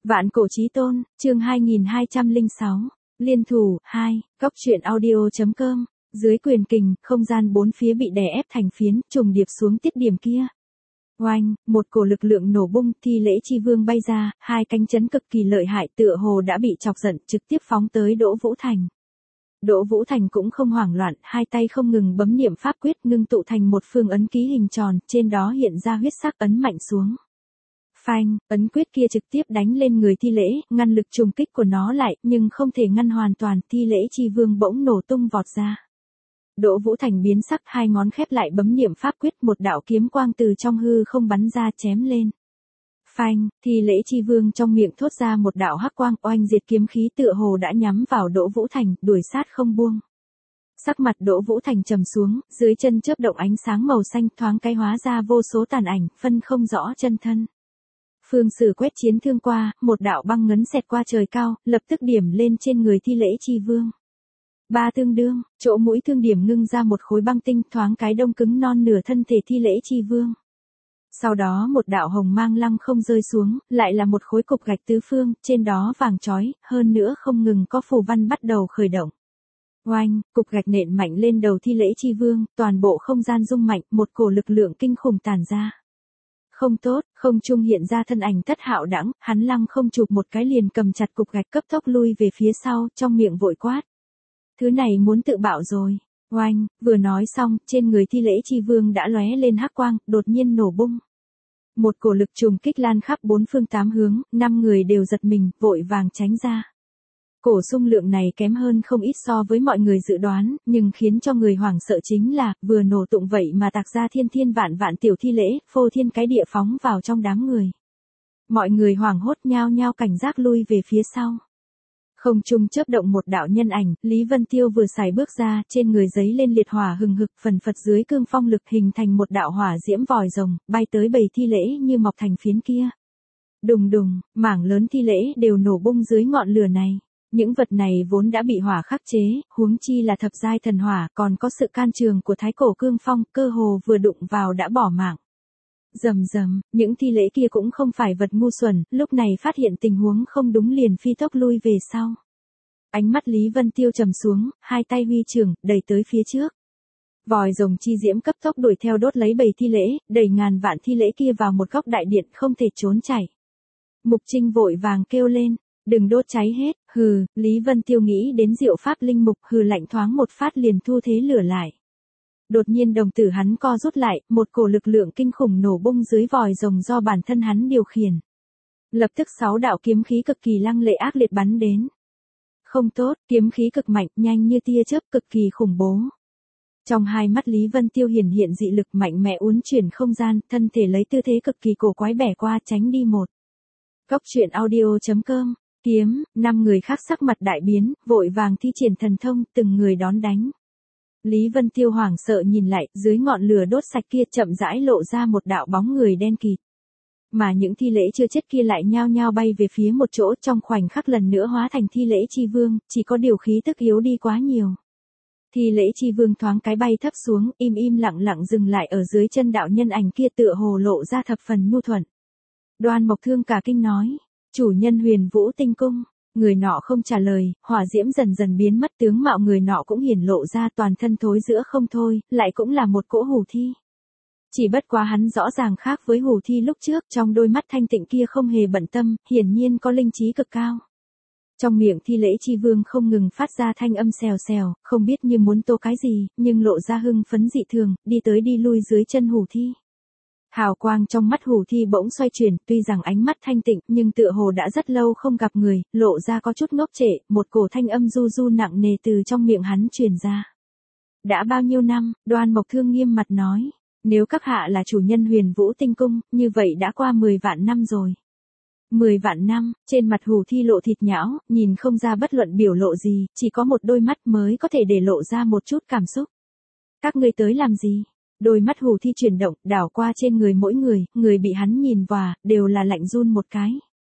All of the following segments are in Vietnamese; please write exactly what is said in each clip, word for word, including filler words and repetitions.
Vạn cổ chí tôn, chương hai nghìn hai trăm lẻ sáu, liên thủ, hai, góc truyện audio.com, dưới quyền kình, không gian bốn phía bị đè ép thành phiến, trùng điệp xuống tiết điểm kia. Oanh, một cổ lực lượng nổ bung, thi lễ chi vương bay ra, hai cánh chấn cực kỳ lợi hại tựa hồ đã bị chọc giận, trực tiếp phóng tới Đỗ Vũ Thành. Đỗ Vũ Thành cũng không hoảng loạn, hai tay không ngừng bấm niệm pháp quyết ngưng tụ thành một phương ấn ký hình tròn, trên đó hiện ra huyết sắc ấn mạnh xuống. Phanh, ấn quyết kia trực tiếp đánh lên người thi lễ, ngăn lực trùng kích của nó lại, nhưng không thể ngăn hoàn toàn, thi lễ chi vương bỗng nổ tung vọt ra. Đỗ Vũ Thành biến sắc, hai ngón khép lại bấm niệm pháp quyết, một đạo kiếm quang từ trong hư không bắn ra chém lên. Phanh, thi lễ chi vương trong miệng thốt ra một đạo hắc quang, oanh diệt kiếm khí tựa hồ đã nhắm vào Đỗ Vũ Thành, đuổi sát không buông. Sắc mặt Đỗ Vũ Thành trầm xuống, dưới chân chớp động ánh sáng màu xanh thoáng cái hóa ra vô số tàn ảnh, phân không rõ chân thân. Phương Sử quét chiến thương qua, một đạo băng ngấn xẹt qua trời cao, lập tức điểm lên trên người thi lễ chi vương. Ba tương đương, chỗ mũi thương điểm ngưng ra một khối băng tinh thoáng cái đông cứng non nửa thân thể thi lễ chi vương. Sau đó một đạo hồng mang lăng không rơi xuống, lại là một khối cục gạch tứ phương, trên đó vàng chói, hơn nữa không ngừng có phù văn bắt đầu khởi động. Oanh, cục gạch nện mạnh lên đầu thi lễ chi vương, toàn bộ không gian rung mạnh, một cổ lực lượng kinh khủng tàn ra. Không tốt, không trung hiện ra thân ảnh Tất Hạo Đãng, hắn lăng không chụp một cái liền cầm chặt cục gạch cấp tốc lui về phía sau, trong miệng vội quát. Thứ này muốn tự bạo rồi. Oanh, vừa nói xong, trên người thi lễ chi vương đã lóe lên hắc quang, đột nhiên nổ bung. Một cổ lực trùng kích lan khắp bốn phương tám hướng, năm người đều giật mình, vội vàng tránh ra. Cổ xung lượng này kém hơn không ít so với mọi người dự đoán, nhưng khiến cho người hoảng sợ chính là, vừa nổ tung vậy mà tạc ra thiên thiên vạn vạn tiểu thi lễ, phô thiên cái địa phóng vào trong đám người. Mọi người hoảng hốt nhao nhao cảnh giác lui về phía sau. Không trung chớp động một đạo nhân ảnh, Lý Vân Tiêu vừa xài bước ra, trên người giấy lên liệt hỏa hừng hực, phần phật dưới cương phong lực hình thành một đạo hỏa diễm vòi rồng, bay tới bầy thi lễ như mọc thành phiến kia. Đùng đùng, mảng lớn thi lễ đều nổ bung dưới ngọn lửa này. Những vật này vốn đã bị hỏa khắc chế, huống chi là thập giai thần hỏa, còn có sự can trường của thái cổ cương phong, cơ hồ vừa đụng vào đã bỏ mạng. Rầm rầm, những thi lễ kia cũng không phải vật ngu xuẩn, lúc này phát hiện tình huống không đúng liền phi tốc lui về sau. Ánh mắt Lý Vân Tiêu trầm xuống, hai tay huy trường, đẩy tới phía trước. Vòi rồng chi diễm cấp tốc đuổi theo đốt lấy bầy thi lễ, đẩy ngàn vạn thi lễ kia vào một góc đại điện không thể trốn chạy. Mục Trinh vội vàng kêu lên. Đừng đốt cháy hết, hừ, Lý Vân Tiêu nghĩ đến diệu pháp linh mục, hừ lạnh thoáng một phát liền thu thế lửa lại. Đột nhiên đồng tử hắn co rút lại, một cổ lực lượng kinh khủng nổ bung dưới vòi rồng do bản thân hắn điều khiển. Lập tức sáu đạo kiếm khí cực kỳ lăng lệ ác liệt bắn đến. Không tốt, kiếm khí cực mạnh, nhanh như tia chớp, cực kỳ khủng bố. Trong hai mắt Lý Vân Tiêu hiển hiện dị lực mạnh mẽ uốn chuyển không gian, thân thể lấy tư thế cực kỳ cổ quái bẻ qua tránh đi một. Góc truyện audio.com Kiếm, năm người khác sắc mặt đại biến, vội vàng thi triển thần thông, từng người đón đánh. Lý Vân Tiêu hoảng sợ nhìn lại, dưới ngọn lửa đốt sạch kia chậm rãi lộ ra một đạo bóng người đen kịt. Mà những thi lễ chưa chết kia lại nhao nhao bay về phía một chỗ, trong khoảnh khắc lần nữa hóa thành thi lễ chi vương, chỉ có điều khí tức yếu đi quá nhiều. Thi lễ chi vương thoáng cái bay thấp xuống, im im lặng lặng dừng lại ở dưới chân đạo nhân ảnh kia tựa hồ lộ ra thập phần nhu thuận. Đoan Mộc Thương cả kinh nói. Chủ nhân Huyền Vũ Tinh Cung, người nọ không trả lời, hỏa diễm dần dần biến mất, tướng mạo người nọ cũng hiển lộ ra, toàn thân thối rữa không thôi, lại cũng là một cỗ hủ thi. Chỉ bất quá hắn rõ ràng khác với hủ thi lúc trước, trong đôi mắt thanh tịnh kia không hề bận tâm, hiển nhiên có linh trí cực cao. Trong miệng thi lễ chi vương không ngừng phát ra thanh âm xèo xèo, không biết như muốn tô cái gì, nhưng lộ ra hưng phấn dị thường, đi tới đi lui dưới chân hủ thi. Hào quang trong mắt hủ thi bỗng xoay chuyển, tuy rằng ánh mắt thanh tịnh, nhưng tựa hồ đã rất lâu không gặp người, lộ ra có chút ngốc trệ, một cổ thanh âm du du nặng nề từ trong miệng hắn truyền ra. Đã bao nhiêu năm, Đoan Mộc Thương nghiêm mặt nói, nếu các hạ là chủ nhân Huyền Vũ Tinh Cung, như vậy đã qua mười vạn năm rồi. Mười vạn năm, trên mặt hủ thi lộ thịt nhão, nhìn không ra bất luận biểu lộ gì, chỉ có một đôi mắt mới có thể để lộ ra một chút cảm xúc. Các ngươi tới làm gì? Đôi mắt hủ thi chuyển động, đảo qua trên người mỗi người, người bị hắn nhìn vào, đều là lạnh run một cái.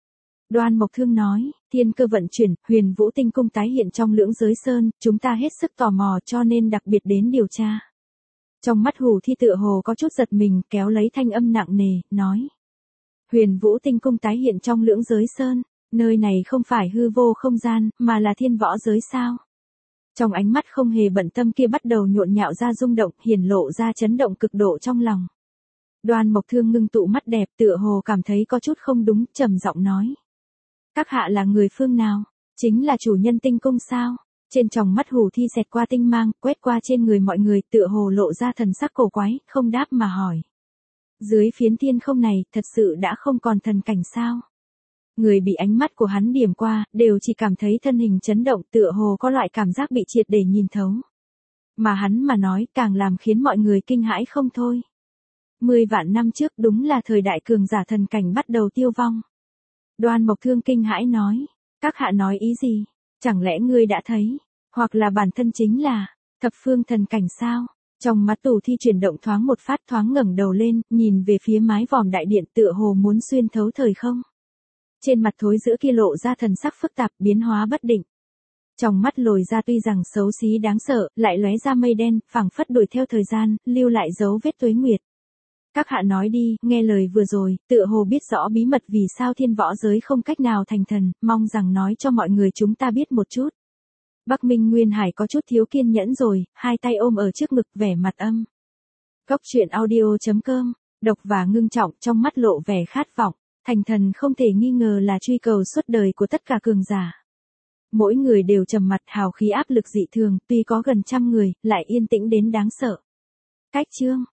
Đoan Mộc Thương nói, thiên cơ vận chuyển, Huyền Vũ Tinh Cung tái hiện trong Lưỡng Giới Sơn, chúng ta hết sức tò mò cho nên đặc biệt đến điều tra. Trong mắt hủ thi tựa hồ có chút giật mình, kéo lấy thanh âm nặng nề, nói. Huyền Vũ Tinh Cung tái hiện trong Lưỡng Giới Sơn, Nơi này không phải hư vô không gian, mà là thiên võ giới sao? Trong ánh mắt không hề bận tâm kia bắt đầu nhộn nhạo ra rung động, hiển lộ ra chấn động cực độ trong lòng. Đoan Mộc Thương ngưng tụ mắt đẹp, tựa hồ cảm thấy có chút không đúng, trầm giọng nói. Các hạ là người phương nào? Chính là chủ nhân tinh cung sao? Trên tròng mắt Hủ Thi xẹt qua tinh mang, quét qua trên người mọi người, tựa hồ lộ ra thần sắc cổ quái, không đáp mà hỏi. Dưới phiến thiên không này, thật sự đã không còn thần cảnh sao? Người bị ánh mắt của hắn điểm qua, đều chỉ cảm thấy thân hình chấn động, tựa hồ có loại cảm giác bị triệt để nhìn thấu. Mà hắn mà nói, càng làm khiến mọi người kinh hãi không thôi. Mười vạn năm trước đúng là thời đại cường giả thần cảnh bắt đầu tiêu vong. Đoan Mộc Thương kinh hãi nói, các hạ nói ý gì? Chẳng lẽ ngươi đã thấy, hoặc là bản thân chính là thập phương thần cảnh sao? Trong mắt Tù Thi chuyển động thoáng một phát, thoáng ngẩng đầu lên, nhìn về phía mái vòm đại điện, tựa hồ muốn xuyên thấu thời không. Trên mặt thối giữa kia lộ ra thần sắc phức tạp, biến hóa bất định. Trong mắt lồi ra tuy rằng xấu xí đáng sợ, lại lóe ra mây đen, phảng phất đuổi theo thời gian, lưu lại dấu vết tuế nguyệt. Các hạ nói đi, nghe lời vừa rồi, tựa hồ biết rõ bí mật vì sao thiên võ giới không cách nào thành thần, mong rằng nói cho mọi người chúng ta biết một chút. Bắc Minh Nguyên Hải có chút thiếu kiên nhẫn rồi, hai tay ôm ở trước ngực, vẻ mặt âm. Góc truyện audio chấm com, độc và ngưng trọng, trong mắt lộ vẻ khát vọng. Thành thần không thể nghi ngờ là truy cầu suốt đời của tất cả cường giả. Mỗi người đều trầm mặt, hào khí áp lực dị thường, tuy có gần trăm người, lại yên tĩnh đến đáng sợ. Cách chương